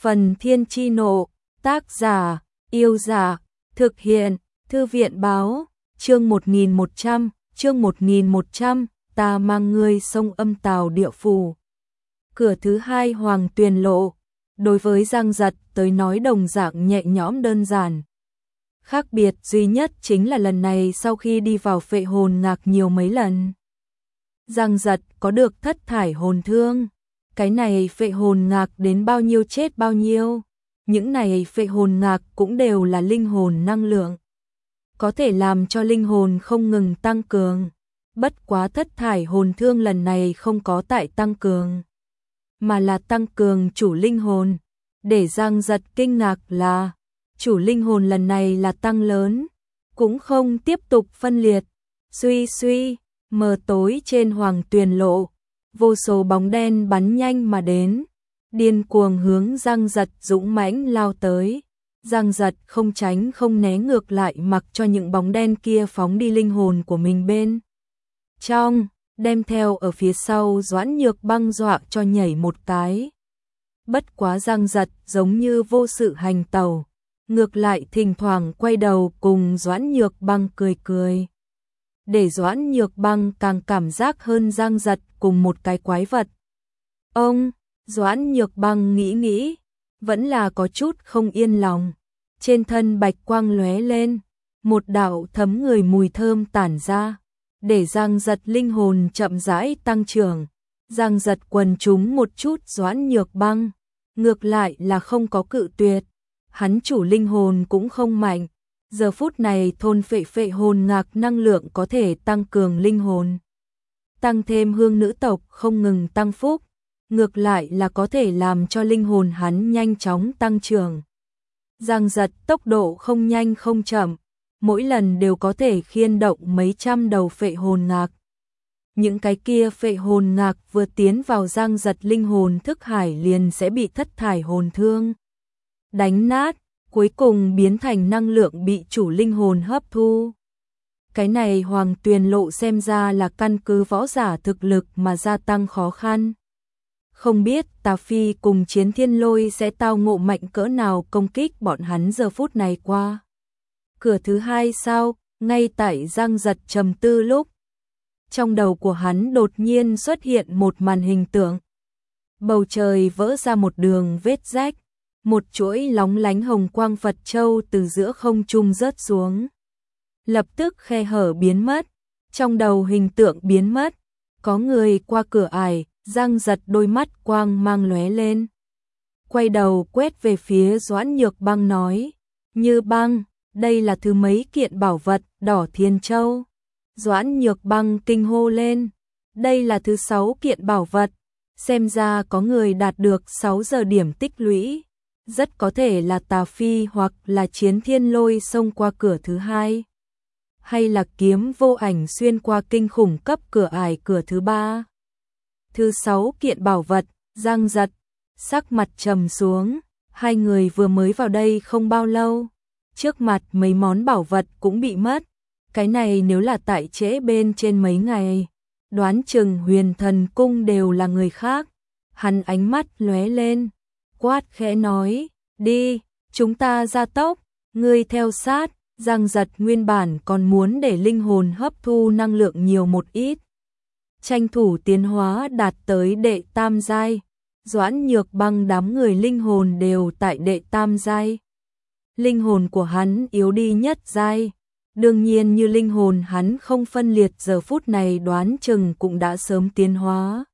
Phần Thiên Chi Nộ, tác giả, Yêu Giả, thực hiện, Thư viện Báo, chương 1100, ta mang ngươi sông Âm Tào Địa Phủ. Cửa thứ hai Hoàng Tuyền Lộ, đối với Giang Giật tới nói đồng dạng nhẹ nhõm đơn giản. Khác biệt duy nhất chính là lần này sau khi đi vào Phệ Hồn Ngạc nhiều mấy lần, Giang Giật có được thất thải hồn thương. Cái này Phệ Hồn Ngạc đến bao nhiêu chết bao nhiêu. Những này Phệ Hồn Ngạc cũng đều là linh hồn năng lượng, có thể làm cho linh hồn không ngừng tăng cường. Bất quá thất thải hồn thương lần này không có tại tăng cường, mà là tăng cường chủ linh hồn. Để Giang Giật kinh ngạc là chủ linh hồn lần này là tăng lớn, cũng không tiếp tục phân liệt. Suy suy, mờ tối trên Hoàng Tuyền Lộ, vô số bóng đen bắn nhanh mà đến, điên cuồng hướng Giang Giật dũng mãnh lao tới. Giang Giật không tránh không né, ngược lại mặc cho những bóng đen kia phóng đi linh hồn của mình bên trong, đem theo ở phía sau Doãn Nhược Băng dọa cho nhảy một cái. Bất quá Giang Giật giống như vô sự hành tẩu, ngược lại thỉnh thoảng quay đầu cùng Doãn Nhược Băng cười cười, để Doãn Nhược Băng càng cảm giác hơn Giang Giật cùng một cái quái vật. Doãn Nhược Băng nghĩ, vẫn là có chút không yên lòng. Trên thân bạch quang lóe lên, một đạo thấm người mùi thơm tản ra, để Giang Giật linh hồn chậm rãi tăng trưởng. Giang Giật quần trúng một chút Doãn Nhược Băng, ngược lại là không có cự tuyệt. Hắn chủ linh hồn cũng không mạnh, giờ phút này thôn Phệ Hồn Ngạc năng lượng có thể tăng cường linh hồn, tăng thêm hương nữ tộc không ngừng tăng phúc, ngược lại là có thể làm cho linh hồn hắn nhanh chóng tăng trưởng. Giang Giật tốc độ không nhanh không chậm, mỗi lần đều có thể khiên động mấy trăm đầu Phệ Hồn Ngạc. Những cái kia Phệ Hồn Ngạc vừa tiến vào Giang Giật linh hồn thức hải liền sẽ bị thất thải hồn thương đánh nát, cuối cùng biến thành năng lượng bị chủ linh hồn hấp thu. Cái này Hoàng Tuyền Lộ xem ra là căn cứ võ giả thực lực mà gia tăng khó khăn. Không biết Tà Phi cùng Chiến Thiên Lôi sẽ tao ngộ mạnh cỡ nào công kích bọn hắn giờ phút này qua cửa thứ hai sao? Ngay tại Giang Giật trầm tư lúc, trong đầu của hắn đột nhiên xuất hiện một màn hình tượng. Bầu trời vỡ ra một đường vết rách, một chuỗi lóng lánh hồng quang Phật châu từ giữa không trung rớt xuống. Lập tức khe hở biến mất, trong đầu hình tượng biến mất, có người qua cửa ải. Giang Giật đôi mắt quang mang lóe lên, quay đầu quét về phía Doãn Nhược Băng nói: Như Băng, đây là thứ mấy kiện bảo vật Đỏ Thiên Châu? Doãn Nhược Băng kinh hô lên: đây là thứ 6 kiện bảo vật, xem ra có người đạt được 6 giờ điểm tích lũy, rất có thể là Tà Phi hoặc là Chiến Thiên Lôi xông qua cửa thứ hai, hay là Kiếm Vô Ảnh xuyên qua kinh khủng cấp cửa ải cửa thứ 3. Thứ 6 kiện bảo vật. Giang Giật sắc mặt trầm xuống, hai người vừa mới vào đây không bao lâu, trước mặt mấy món bảo vật cũng bị mất. Cái này nếu là tại trễ bên trên mấy ngày, đoán chừng Huyền Thần Cung đều là người khác. Hắn ánh mắt lóe lên, quát khẽ nói: đi, chúng ta ra tốc, ngươi theo sát. Giang Giật nguyên bản còn muốn để linh hồn hấp thu năng lượng nhiều một ít, tranh thủ tiến hóa đạt tới đệ tam giai. Doãn Nhược Băng đám người linh hồn đều tại đệ tam giai, linh hồn của hắn yếu đi nhất giai, đương nhiên như linh hồn hắn không phân liệt giờ phút này đoán chừng cũng đã sớm tiến hóa.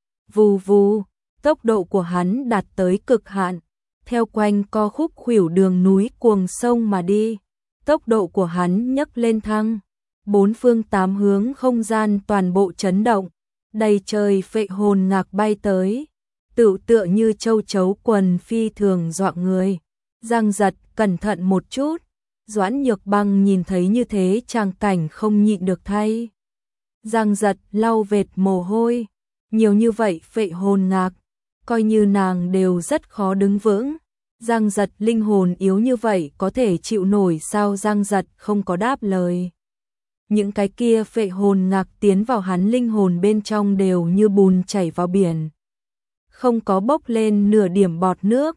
Vù vù, tốc độ của hắn đạt tới cực hạn, theo quanh co khúc khuỷu đường núi cuồng sông mà đi, tốc độ của hắn nhấc lên thăng. Bốn phương tám hướng không gian toàn bộ chấn động, đầy trời Phệ Hồn Ngạc bay tới, tựa như châu chấu quần phi thường dọa người. Giang Giật cẩn thận một chút, Doãn Nhược Băng nhìn thấy như thế tràng cảnh không nhịn được thay. Giang Giật lau vệt mồ hôi, nhiều như vậy Phệ Hồn Ngạc, coi như nàng đều rất khó đứng vững. Giang Giật linh hồn yếu như vậy có thể chịu nổi sao? Giang Giật không có đáp lời. Những cái kia Phệ Hồn Ngạc tiến vào hắn linh hồn bên trong đều như bùn chảy vào biển, không có bốc lên nửa điểm bọt nước.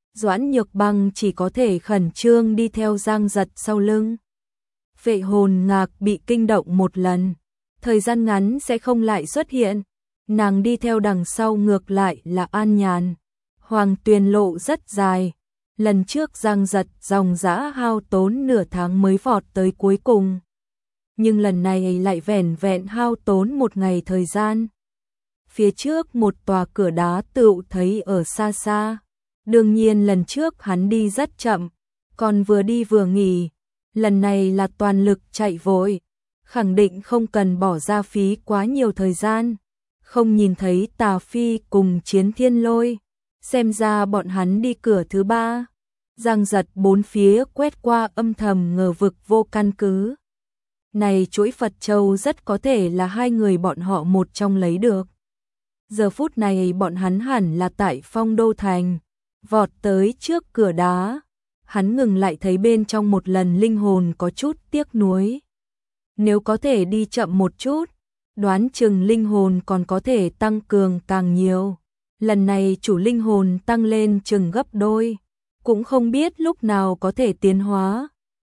Doãn Nhược Băng chỉ có thể khẩn trương đi theo Giang Giật sau lưng. Vệ hồn ngạc bị kinh động một lần, thời gian ngắn sẽ không lại xuất hiện, nàng đi theo đằng sau ngược lại là an nhàn. Hoàng Tuyền lộ rất dài, lần trước Giang Giật dòng dã hao tốn nửa tháng mới vọt tới cuối cùng. Nhưng lần này lại vẻn vẹn hao tốn một ngày thời gian. Phía trước một tòa cửa đá tựu thấy ở xa xa. Đương nhiên lần trước hắn đi rất chậm, còn vừa đi vừa nghỉ. Lần này là toàn lực chạy vội, khẳng định không cần bỏ ra phí quá nhiều thời gian. Không nhìn thấy Tà Phi cùng Chiến Thiên Lôi, xem ra bọn hắn đi cửa thứ ba. Giang Giật bốn phía quét qua âm thầm ngờ vực vô căn cứ. Này chuỗi Phật Châu rất có thể là hai người bọn họ một trong lấy được. Giờ phút này bọn hắn hẳn là tại Phong Đô Thành, vọt tới trước cửa đá. Hắn ngừng lại thấy bên trong một lần linh hồn có chút tiếc nuối. Nếu có thể đi chậm một chút, đoán chừng linh hồn còn có thể tăng cường càng nhiều. Lần này chủ linh hồn tăng lên chừng gấp đôi, cũng không biết lúc nào có thể tiến hóa.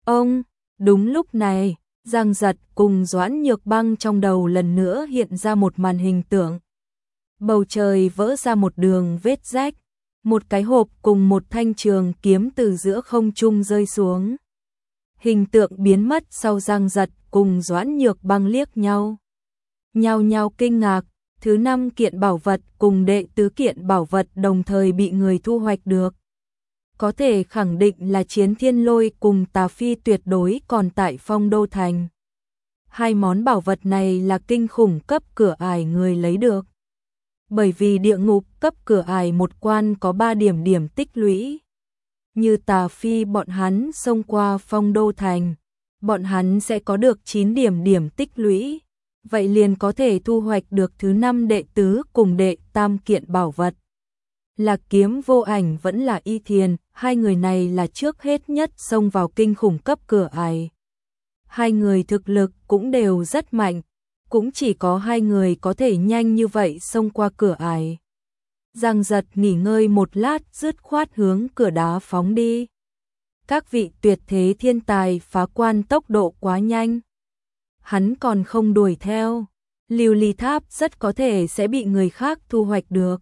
Đúng lúc này, Giang Giật cùng Doãn Nhược Băng trong đầu lần nữa hiện ra một màn hình tượng. Bầu trời vỡ ra một đường vết rách, một cái hộp cùng một thanh trường kiếm từ giữa không trung rơi xuống. Hình tượng biến mất sau Giang Giật cùng Doãn Nhược Băng liếc nhau. Nhao nhao kinh ngạc, thứ 5 kiện bảo vật cùng đệ tứ kiện bảo vật đồng thời bị người thu hoạch được. Có thể khẳng định là Chiến Thiên Lôi cùng Tà Phi tuyệt đối còn tại Phong Đô Thành. Hai món bảo vật này là kinh khủng cấp cửa ải người lấy được. Bởi vì địa ngục cấp cửa ải một quan có 3 điểm tích lũy. Như Tà Phi bọn hắn xông qua Phong Đô Thành, bọn hắn sẽ có được 9 điểm tích lũy. Vậy liền có thể thu hoạch được thứ 5 đệ tứ cùng đệ tam kiện bảo vật. Là Kiếm Vô Ảnh vẫn là Y Thiền, hai người này là trước hết nhất xông vào kinh khủng cấp cửa ải. Hai người thực lực cũng đều rất mạnh, cũng chỉ có hai người có thể nhanh như vậy xông qua cửa ải. Giang Giật nghỉ ngơi một lát dứt khoát hướng cửa đá phóng đi. Các vị tuyệt thế thiên tài phá quan tốc độ quá nhanh. Hắn còn không đuổi theo, Lưu Ly Tháp rất có thể sẽ bị người khác thu hoạch được.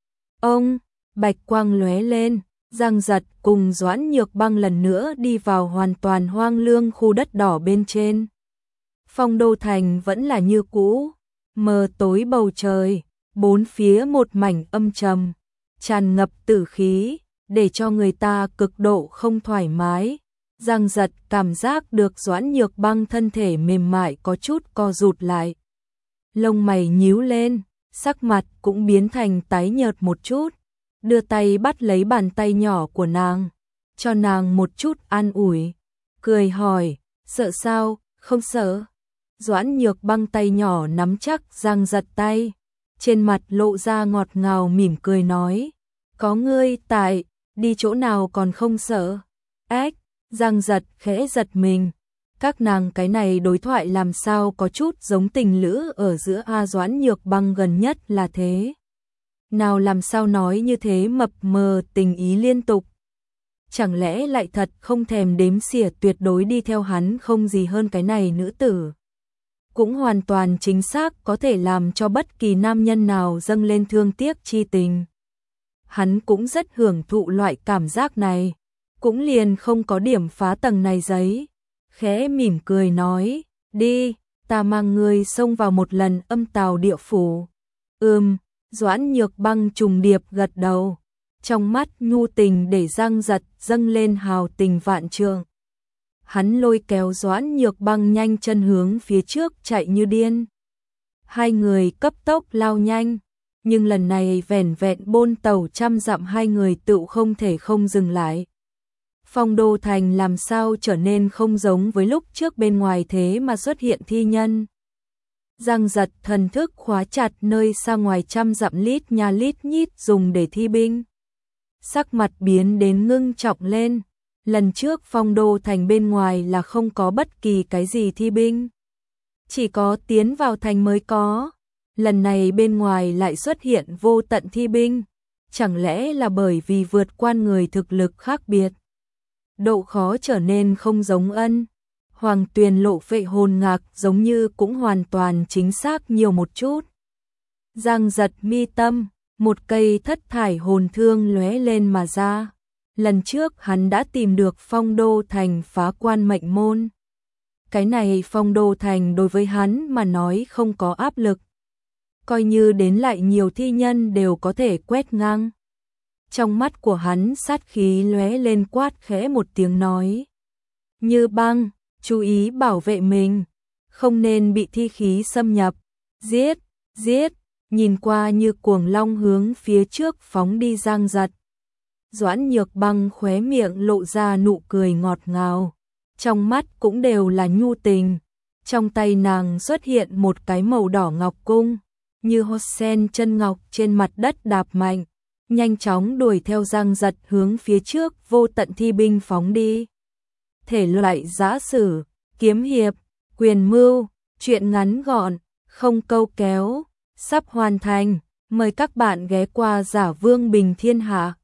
Bạch quang lóe lên, Giang Giật cùng Doãn Nhược Băng lần nữa đi vào hoàn toàn hoang lương khu đất đỏ bên trên. Phong Đô Thành vẫn là như cũ, mờ tối bầu trời, bốn phía một mảnh âm trầm, tràn ngập tử khí, để cho người ta cực độ không thoải mái. Giang Giật cảm giác được Doãn Nhược Băng thân thể mềm mại có chút co rụt lại. Lông mày nhíu lên, sắc mặt cũng biến thành tái nhợt một chút, đưa tay bắt lấy bàn tay nhỏ của nàng, cho nàng một chút an ủi, cười hỏi, sợ sao, không sợ. Doãn Nhược Băng tay nhỏ nắm chắc Giang Giật tay, trên mặt lộ ra ngọt ngào mỉm cười nói, có ngươi tại, đi chỗ nào còn không sợ. Giang Giật khẽ giật mình, các nàng cái này đối thoại làm sao có chút giống tình lữ ở giữa Doãn Nhược Băng gần nhất là thế. Nào làm sao nói như thế mập mờ tình ý liên tục. Chẳng lẽ lại thật không thèm đếm xỉa tuyệt đối đi theo hắn không gì hơn cái này nữ tử. Cũng hoàn toàn chính xác có thể làm cho bất kỳ nam nhân nào dâng lên thương tiếc chi tình. Hắn cũng rất hưởng thụ loại cảm giác này, cũng liền không có điểm phá tầng này giấy. Khẽ mỉm cười nói, đi, ta mang ngươi xông vào một lần âm tào địa phủ. Doãn Nhược Băng trùng điệp gật đầu, trong mắt nhu tình để Giang Giật dâng lên hào tình vạn trượng. Hắn lôi kéo Doãn Nhược Băng nhanh chân hướng phía trước chạy như điên. Hai người cấp tốc lao nhanh, nhưng lần này vẻn vẹn bôn tàu trăm dặm hai người tựu không thể không dừng lại. Phong Đô Thành làm sao trở nên không giống với lúc trước bên ngoài thế mà xuất hiện thi nhân. Giang Giật thần thức khóa chặt nơi xa ngoài trăm dặm lít nha lít nhít dùng để thi binh. Sắc mặt biến đến ngưng trọng lên, lần trước Phong Đô Thành bên ngoài là không có bất kỳ cái gì thi binh. Chỉ có tiến vào thành mới có, lần này bên ngoài lại xuất hiện vô tận thi binh, chẳng lẽ là bởi vì vượt qua người thực lực khác biệt, độ khó trở nên không giống Ân. Hoàng Tuyền Lộ vệ hồn ngạc, giống như cũng hoàn toàn chính xác nhiều một chút. Giang giật mi tâm, một cây thất thải hồn thương lóe lên mà ra. Lần trước hắn đã tìm được Phong Đô Thành phá quan mệnh môn. Cái này Phong Đô Thành đối với hắn mà nói không có áp lực. Coi như đến lại nhiều thi nhân đều có thể quét ngang. Trong mắt của hắn sát khí lóe lên, quát khẽ một tiếng nói. Như Băng, chú ý bảo vệ mình, không nên bị thi khí xâm nhập. Giết, giết, nhìn qua như cuồng long hướng phía trước phóng đi Giang Giật. Doãn Nhược Băng khóe miệng lộ ra nụ cười ngọt ngào, trong mắt cũng đều là nhu tình. Trong tay nàng xuất hiện một cái màu đỏ ngọc cung, như hột sen chân ngọc trên mặt đất đạp mạnh, nhanh chóng đuổi theo Giang Giật hướng phía trước vô tận thi binh phóng đi. Thể loại giã sử, kiếm hiệp, quyền mưu, truyện ngắn gọn, không câu kéo, sắp hoàn thành. Mời các bạn ghé qua Giả Vương Bình Thiên Hạ.